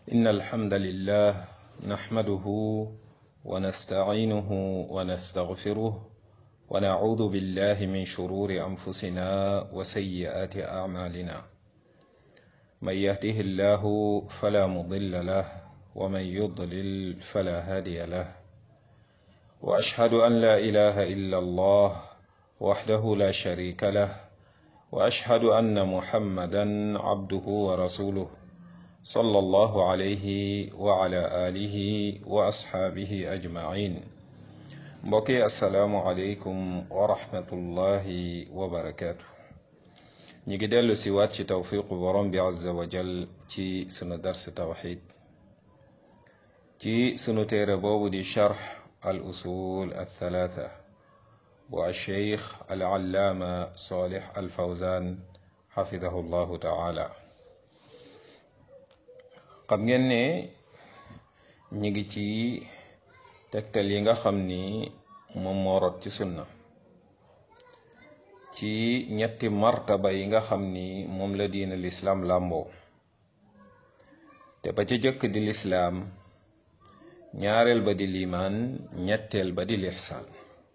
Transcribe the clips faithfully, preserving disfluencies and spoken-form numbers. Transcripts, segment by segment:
إن الحمد لله نحمده ونستعينه ونستغفره ونعوذ بالله من شرور أنفسنا وسيئات أعمالنا من يهده الله فلا مضل له ومن يضلل فلا هادي له وأشهد أن لا إله إلا الله وحده لا شريك له وأشهد أن محمدا عبده ورسوله صلى الله عليه وعلى آله وأصحابه أجمعين mbokki assalaamu aleykum wa rahmatullahi wa barakaatu. ñi ngi dellu si waat ci tawfiqu borom bi azza wa jal ci sunu dars tawxid ci sunu téere boobu di charx al usul al thalaatha bu alcheikh al allaama salih al fawzan xafidahu llahu taala. xam ngeen ne ñi ngi ci tegtal yi nga xam ni moom moo rot ci sunna ci ñetti martaba yi nga xam ni moom la diina lislaam làmboo te ba ca jëkk di lislaam, ñaareel ba di liimaan, ñetteel ba di lixsaan.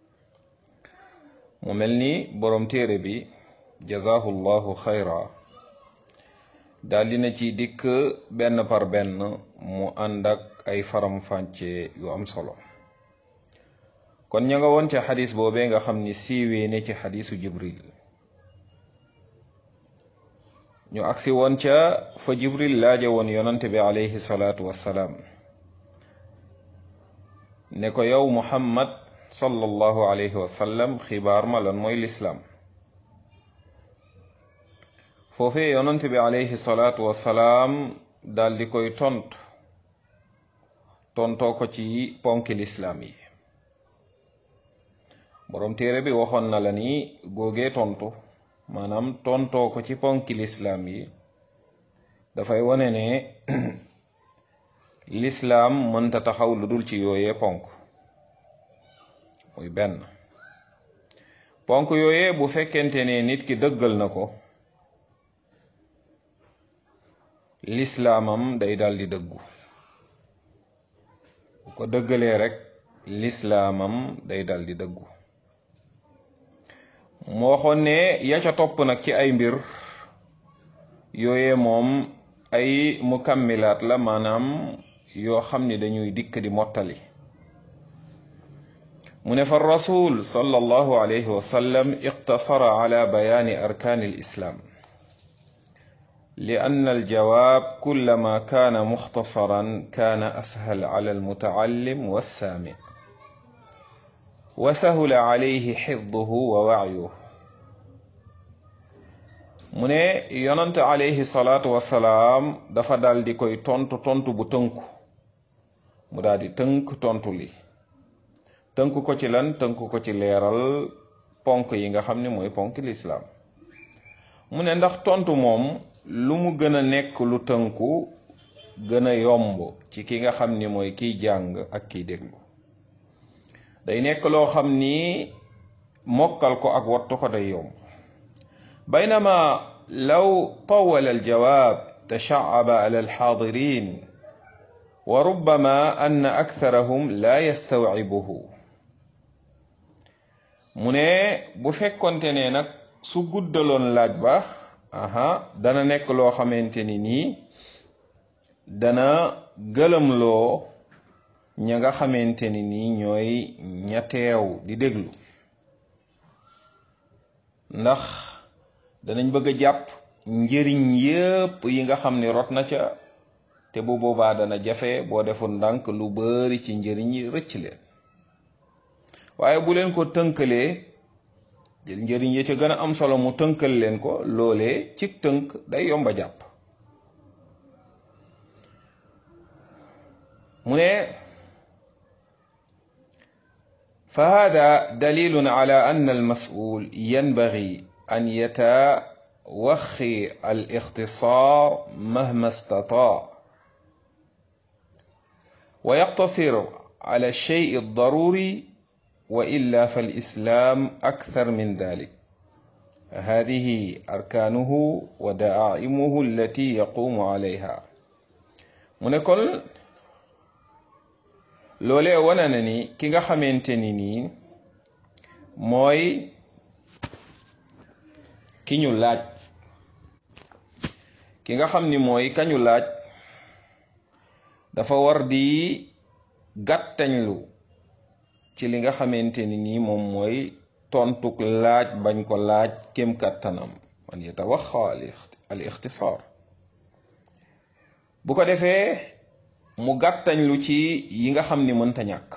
mu mel ni boroom téere bi jazaahu llahu xayra daal dina ci dikk benn par benn mu ànd ak ay faram-fàcce yu am solo. kon ña nga woon ca xadis boobee nga xam ni siiwee ne ci xadisu jibril, ñu agsi woon ca fa jibril laaje woon yonante bi alayhi salaatu wassalaam ne ko yow muhammad sallallahu alayhi wa sallam xibaar ma lan mooy lislaam. foofee yonante bi alayhi salaatu wassalaam daal di koy tontu tontoo ko ci ponki lislaam yi. borom téere bi waxoon na la ni góogee tontu maanaam tontoo ko ci ponki lislaam yi dafay wane ne lislaam mënta taxaw lu dul ci yooyee ponk. muy benn ponk yooyee bu fekkente ne nit ki dëggal na ko, lislaamam day dal di dëggu. bu ko dëggalee rek lislaamam day dal di dëggu. moo waxoon ne ya ca topp nag ci ay mbir yooyee moom ay mukammilaat la, maanaam yoo xam ni dañuy dikk di mottali. mu ne fa rasul sallallahu alayhi wa sallam iqtasara ala bayaani arkaani alislaam li anna aljawaab kullama kaana muxtasaran kaana ashal ala almutaallim wassaami wa sahula alayhi xifduhu wa wacyuhu. mu ne yonante alayhi salaatu wassalaam dafa daal di koy tontu tontu bu tënku. mu daal di tënk tontu li tënk ko ci lan tënk ko ci leeral ponk yi nga xam ne mooy ponk lislaam. mu ne ndax tontu moom lu mu gën a nekk lu tënku gën a yomb ci ki nga xam ni mooy kiy jàng ak kiy déglu. day nekk loo xam ni mokkal ko ak wattu ko day yomb. baynama law tawala aljawaab tashaaba ala alxaadirin wa rubbama anna aktharahum la yastawcibuhu. mu ne bu fekkonte ne nag su guddaloon laaj ba aha dana nekk loo xamante ni nii dana gëlëmloo ña nga xamante ni nii ñooy ña teew di déglu, ndax danañ bëgg a jàpp njëriñ yépp yi nga xam ni rot na ca, te bu boobaa dana jafe boo deful ndànk lu bari ci njëriñ yi rëcc leen. waaye bu leen ko tënkalee jël njëriñ yi ca gën a am solo mu tënkal leen ko, loolee ci tënk day yomba jàpp. mu ne fa hada dalilun ala ann almasul yanbaghi an yatawaxi al ixtisaar mahma istataa wa yaqtasir ala alshay aldaruri wa illa fa alislam akthar min dalik. هذه أركانه ودعائمه التي يقوم عليها mu ne kon loolee wane na ni ki nga xamante ni nii mooy ki ñu laaj ki nga xam ni mooy kañu laaj dafa war di gàttañlu ci li nga xamante ni nii moom mooy tontuk laaj bañ ko laaj kem kàttanam man yatawaxa al ixtisaar bu ko defee mu gàttañlu ci yi nga xam ni mënta ñàkk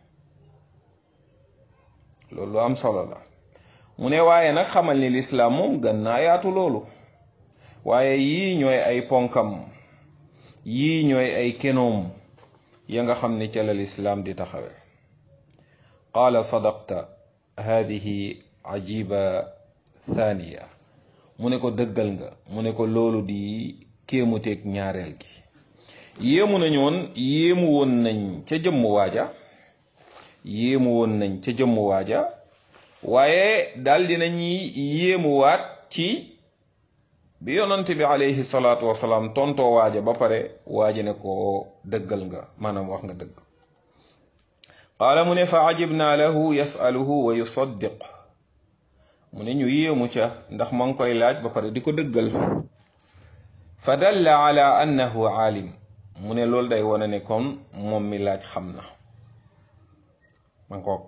loolu lu am solo la mu ne waaye nag xamal ni lislaam moom gën naa yaatu loolu waaye yii ñooy ay ponkam yii ñooy ay kenoom ya nga xam ni ca la lislaam di taxawe qaala sadaqta hadihi ajiba thaniya mu ne ko dëggal nga mu ne ko loolu di kéemuteeg ñaareel gi yéemu nañu woon yéemu woon nañ ca jëmm waaja yéemu woon nañ ca jëmm waaja waaye daal dinañuy yéemuwaat ci bi yonante bi alayhi salaatu wasalaam tontoo waaja ba pare waaja ne ko dëggal nga maanaam wax nga dëgg qaala mu ne fa ajibna lahu yasaluhu wa yusaddiq mu ne ñu yéemu ca ndax ma ngi koy laaj ba pare di ko dëggal fa dalla ala annahu aalim mu ne loolu day wane ne kon moom mi laaj xam na ma ngoog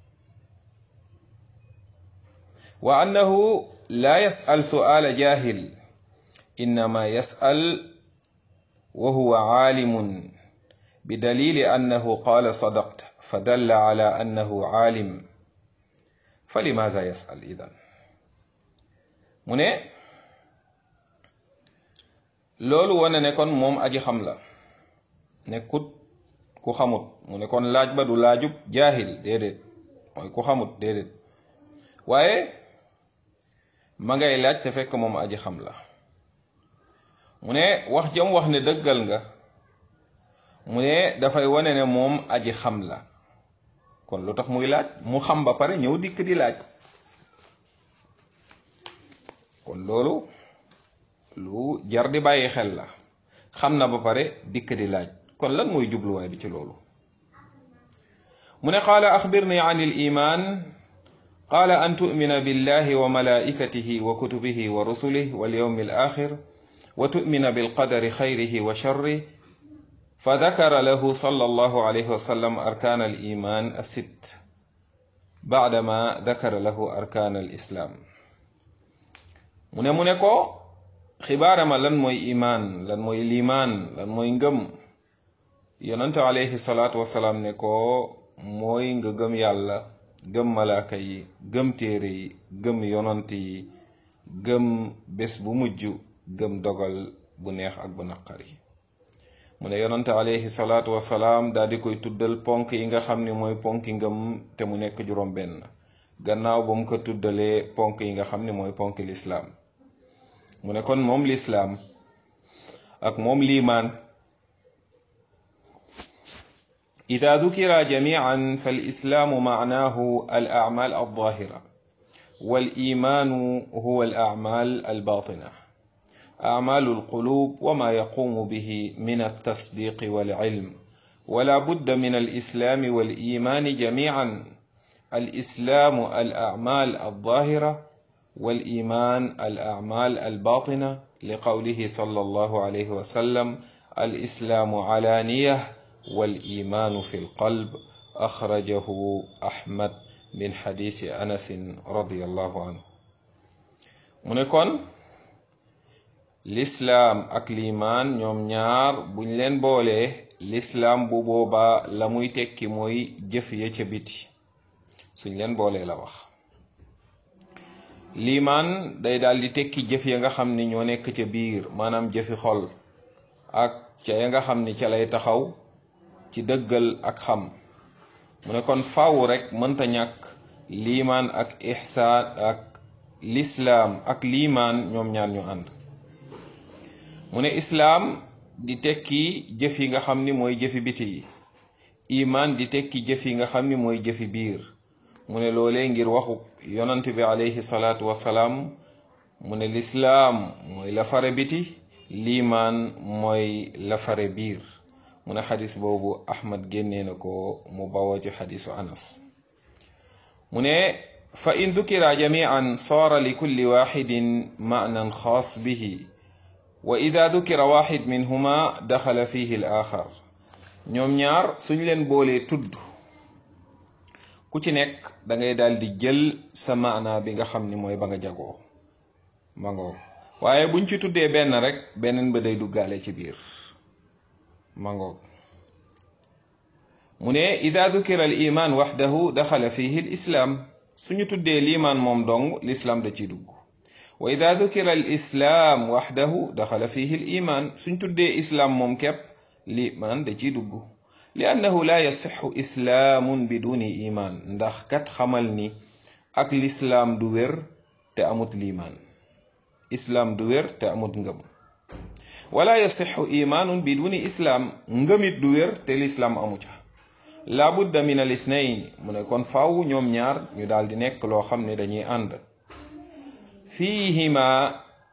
wa annahu la yas'al su'ala jahil innama yas'al wa huwa aalimun bidalili annahu qala sadaqta fadalla ala annahu aalim falimaza yas'al idan mu ne loolu wane ne kon moom aji xam la nekkut ku xamut mu ne kon laaj ba du laajub jaahil déedéet mooy ku xamut déedéet waaye ma ngay laaj te fekk moom aji xam la mu ne wax jam wax ne dëggal nga mu ne dafay wane ne moom aji xam la kon lu tax muy laaj mu xam ba pare ñëw dikk di laaj kon loolu lu jar di bàyyi xel la xam na ba pare dikk di laaj kon lan mooy jubluwaay bi ci loolu mu ne qaala axbirni an il iman qaala an tu'mina billahi wa malaikatihi wa kutubihi wa rusulihi wal yawmi al axir wa tu'mina bil qadari xayrihi wa sharrihi fa dakara lahu sallallahu alayhi wa sallam arkaan al iman as-sitt ba'dama dakara lahu arkaan al islam mu ne mu ne ko xibaarama lan mooy imaan lan mooy liimaan lan mooy ngëm yonante alayhi salaatu wasalaam ne ko mooy nga gëm yàlla gëm malaaka yi gëm téere yi gëm yonant yi gëm bés bu mujj gëm dogal bu neex ak bu naqari mu ne yonante alayhi salaatu wasalaam daal di koy tuddal ponk yi nga xam ne mooy ponki ngëm te mu nekk juróom benn gannaaw ba mu ko tuddalee ponk yi nga xam ne mooy ponki lislaam mu ne kon moom lislaam ak moom liimaan ida dukira jamian fal islaamu maanaahu al acmaal al zaahira wal imaanu huwa al acmaal al baatina acmaalu al quluub wa ma yaquumu bihi min al tasdiiqi wal cilm wala budda min al islaami wal imaani jamian al islaamu al acmaal al zaahira والإيمان الأعمال الباطنة لقوله صلى الله عليه وسلم الإسلام علانية والإيمان في القلب أخرجه أحمد من حديث أنس رضي الله عنه mu ne kon l'islam ak liimaan ñoom ñaar buñ leen boolee l'islam bu boobaa la muy tekki mooy jëf ya ca biti suñ leen boolee la wax liimaan day daal di tekki jëf ya nga xam ni ñoo nekk ca biir maanaam jëfi xol ak ca ya nga xam ni ca lay taxaw ci dëggal ak xam mu ne kon faaw rek mënta ñàkk liimaan ak ihsaan ak lislaam ak liimaan ñoom ñaar ñu ànd mu ne islaam di tekki jëf yi nga xam ni mooy jëfi biti yi imaan di tekki jëf yi nga xam ni mooy jëfi biir mu ne loolee ngir waxu yonant bi alayhi salaatu wasalaam mu ne lislaam mooy la fare biti liimaan mooy la fare biir mu ne xadis boobu Ahmad génnee na ko mu bawoo ci xadisu Anas mu ne fa in dukira jamian saara li kulli waxidin maanan xaas bihi wa ida dukira waxid minhuma daxala fihi al axar ñoom ñaar suñ leen boolee tudd ku ci nekk da ngay daal di jël sa maana bi nga xam ni mooy ba nga jagoo ma ngoog waaye buñ ci tuddee benn rek beneen ba day duggaale ci biir ma ngoog mu ne ida dukira al iman waxdahu daxala fihi al islaam suñu tuddee liimaan moom dong lislaam da ciy dugg wa ida dukira al islaam waxdahu daxala fihi al iman suñ tuddee islaam moom képp liimaan da ciy dugg li annahu la yasixu islaamun biduni iman ndax kat xamal ni ak lislaam du wér te amut liimaan islaam du wér te amut ngëm wala yasixu imaanun biduni islaam ngëmit du wér te lislaam amu ca la budda min al ithnayn mu ne kon faaw ñoom ñaar ñu daal di nekk loo xam ne dañuy ànd fiihima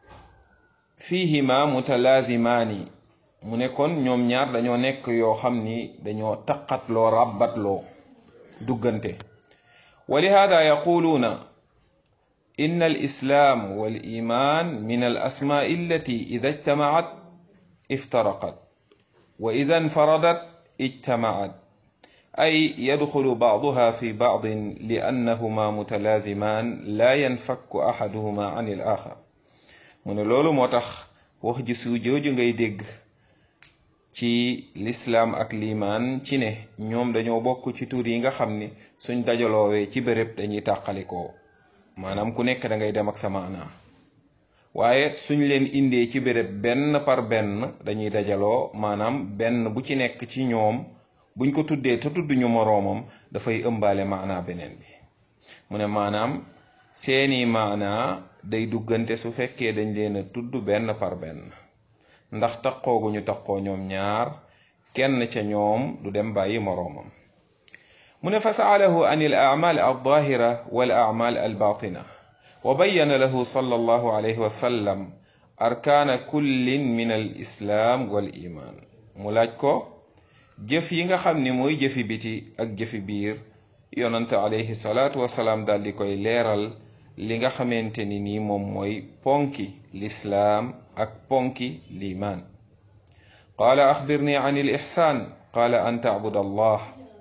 fiihima mutalaazimaani mu ne kon ñoom ñaar dañoo nekk yoo xam ni dañoo taqatloo ràbbatloo duggante wa lihaada yaquluuna إن الإسلام والإيمان من الأسماء التي إذا اجتمعت افترقت وإذا انفردت اجتمعت أي يدخل بعضها في بعض لأنهما متلازمان لا ينفك أحدهما عن الآخر من لولو موتاخ wax ji su jooju ngay dégg ci l'islam ak liimaan ci ne ñoom dañoo bokk ci tur yi nga xam ni suñ dajaloowee ci béréb dañuy tàqalikoo maanaam ku nekk da ngay dem ak sa maana waaye suñ leen indee ci béréb benn par benn dañuy dajaloo maanaam benn bu ci nekk ci ñoom buñ ko tuddee te tudduñu moroomam dafay ëmbaale maana beneen bi mu ne maanaam seeni maana day duggante su fekkee dañ leen a tudd benn par benn ndax taqooguñu taqoo ñoom ñaar kenn ca ñoom du dem bàyyi moroomam من فسأله عن الأعمال الظاهرة والأعمال الباطنة وبين له صلى الله عليه وسلم أركان كل من الإسلام والإيمان ملاجكو جف ييغا خامني موي جفي بيتي اك جفي بير يونت عليه الصلاة والسلام دال ديكوي ليرال ليغا خامتيني ني موم موي بونكي الإسلام اك بونكي الإيمان قال أخبرني عن الإحسان قال أن تعبد الله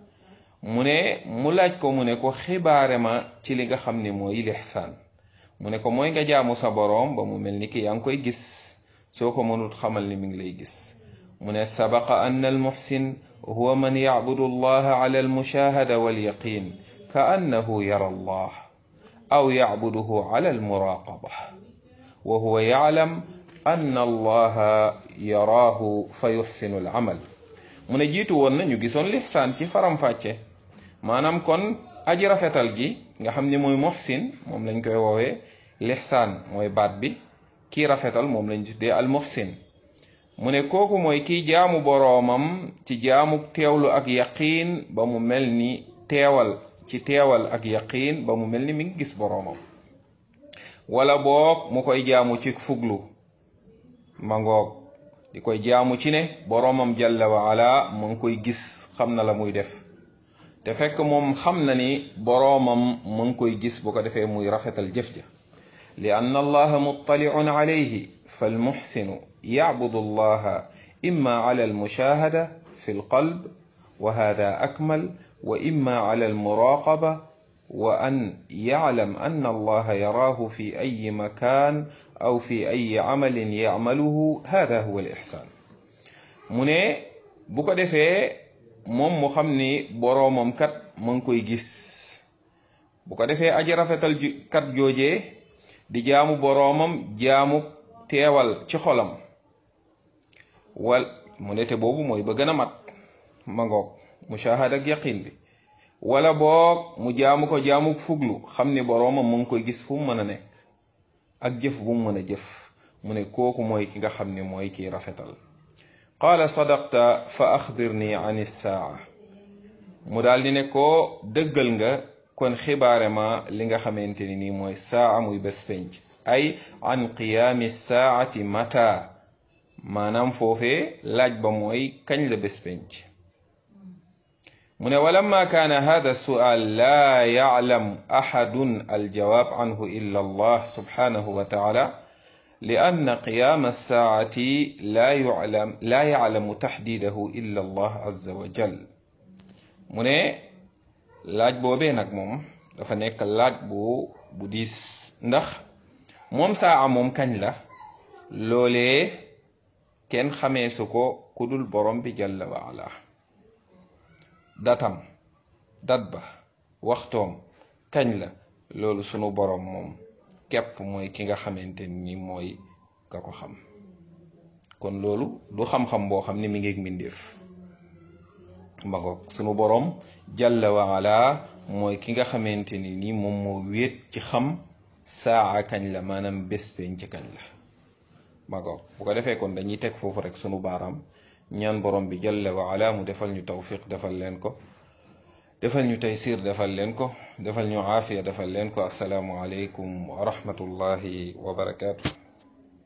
mu ne mu laaj ko mu ne ko xibaare ma ci li nga xam ne mooy lixsaan mu ne ko mooy nga jaamu sa boroom ba mu mel ni ki yaa ngi koy gis soo ko mënut xamal ni mi ngi lay gis mu ne sabaqa anna almuxsin huwa man yacbudu allaha ala almushahada walyaqin ka annahu yara allah aw yacbuduhu ala almuraqaba wa huwa yaclam anna allaha yaraahu fa yuxsinu alamal mu ne jiitu woon na ñu gisoon lixsaan ci faram-fàcce maanaam kon aji rafetal gi nga xam ni mooy muhsin moom lañ koy woowee lixsaan mooy baat bi kii rafetal moom lañ tuddee al muhsin mu ne kooku mooy kii jaamu boroomam ci jaamu teewlu ak yaqiin ba mu mel ni teewal ci teewal ak yaqiin ba mu mel ni mi ngi gis boroomam wala boog mu koy jaamu ci fuglu ma ngoog di koy jaamu ci ne boroomam jalla wa ala mu ngi koy gis xam na la muy def te fekk moom xam na ni boroomam mu ngi koy gis bu ko defee muy rafetal jëf ja li anna allaha muttali'un alayhi falmuhsinu ya'budu allaha imma ala almushahada fi alqalb wa hadha akmal wa imma ala almuraqaba wa an ya'lam anna allaha yarahu fi ayyi makan aw fi ayyi amalin ya'maluhu hadha huwa al-ihsan mu ne bu ko defee moom mu xam ni boroomam kat mu ngi koy gis bu ko defee aji rafetal kat joojee di jaamu boroomam jaamu teewal ci xolam wal mu ne te boobu mooy ba gën a mat ma ngoog mushahada ak yaqin bi wala boog mu jaamu ko jaamu fuglu xam ni boroomam mu ngi koy gis fu mu mën a nekk ak jëf bu mu mën a jëf mu ne kooku mooy ki nga xam ni mooy kii rafetal qaala sadaqta fa axbirni an issaa mu daal di ne ko dëggal nga kon xibaare ma li nga xamante ni nii mooy saa muy bés penc ay an qiyaami saati mata maanaam foofee laaj ba mooy kañ la bés penc mu ne walamma kaana hada sual laa yaclam axadun aljawaab anhu illa allah subhanahu wa taala li anna qiyaama alsaacati laa yuclam laa yaclamu taxdiidahu illa allah azza wa jal mu ne laaj boobee nag moom dafa nekk laaj bu bu diis ndax moom saa moom kañ la loolee kenn xamee su ko ku dul borom bi jalla wa ala datam dat ba waxtoom kañ la loolu sunu borom moom képp mooy ki nga xamante ni mooy ka ko xam kon loolu du xam-xam boo xam ni mi ngi mbindeef ma ko sunu borom jalla wa ala mooy ki nga xamante ni ni moom moo wéet ci xam saa kañ la maanaam bés penc kañ la ma ko bu ko defee kon dañuy teg foofu rek sunu baaraam ñaan borom bi jalla wa ala mu defal ñu tawfiq defal leen ko defal ñu taysir defal leen ko defal ñu aafiya defal leen ko assalaamu aleykum wa rahmatullahi wa barakaatu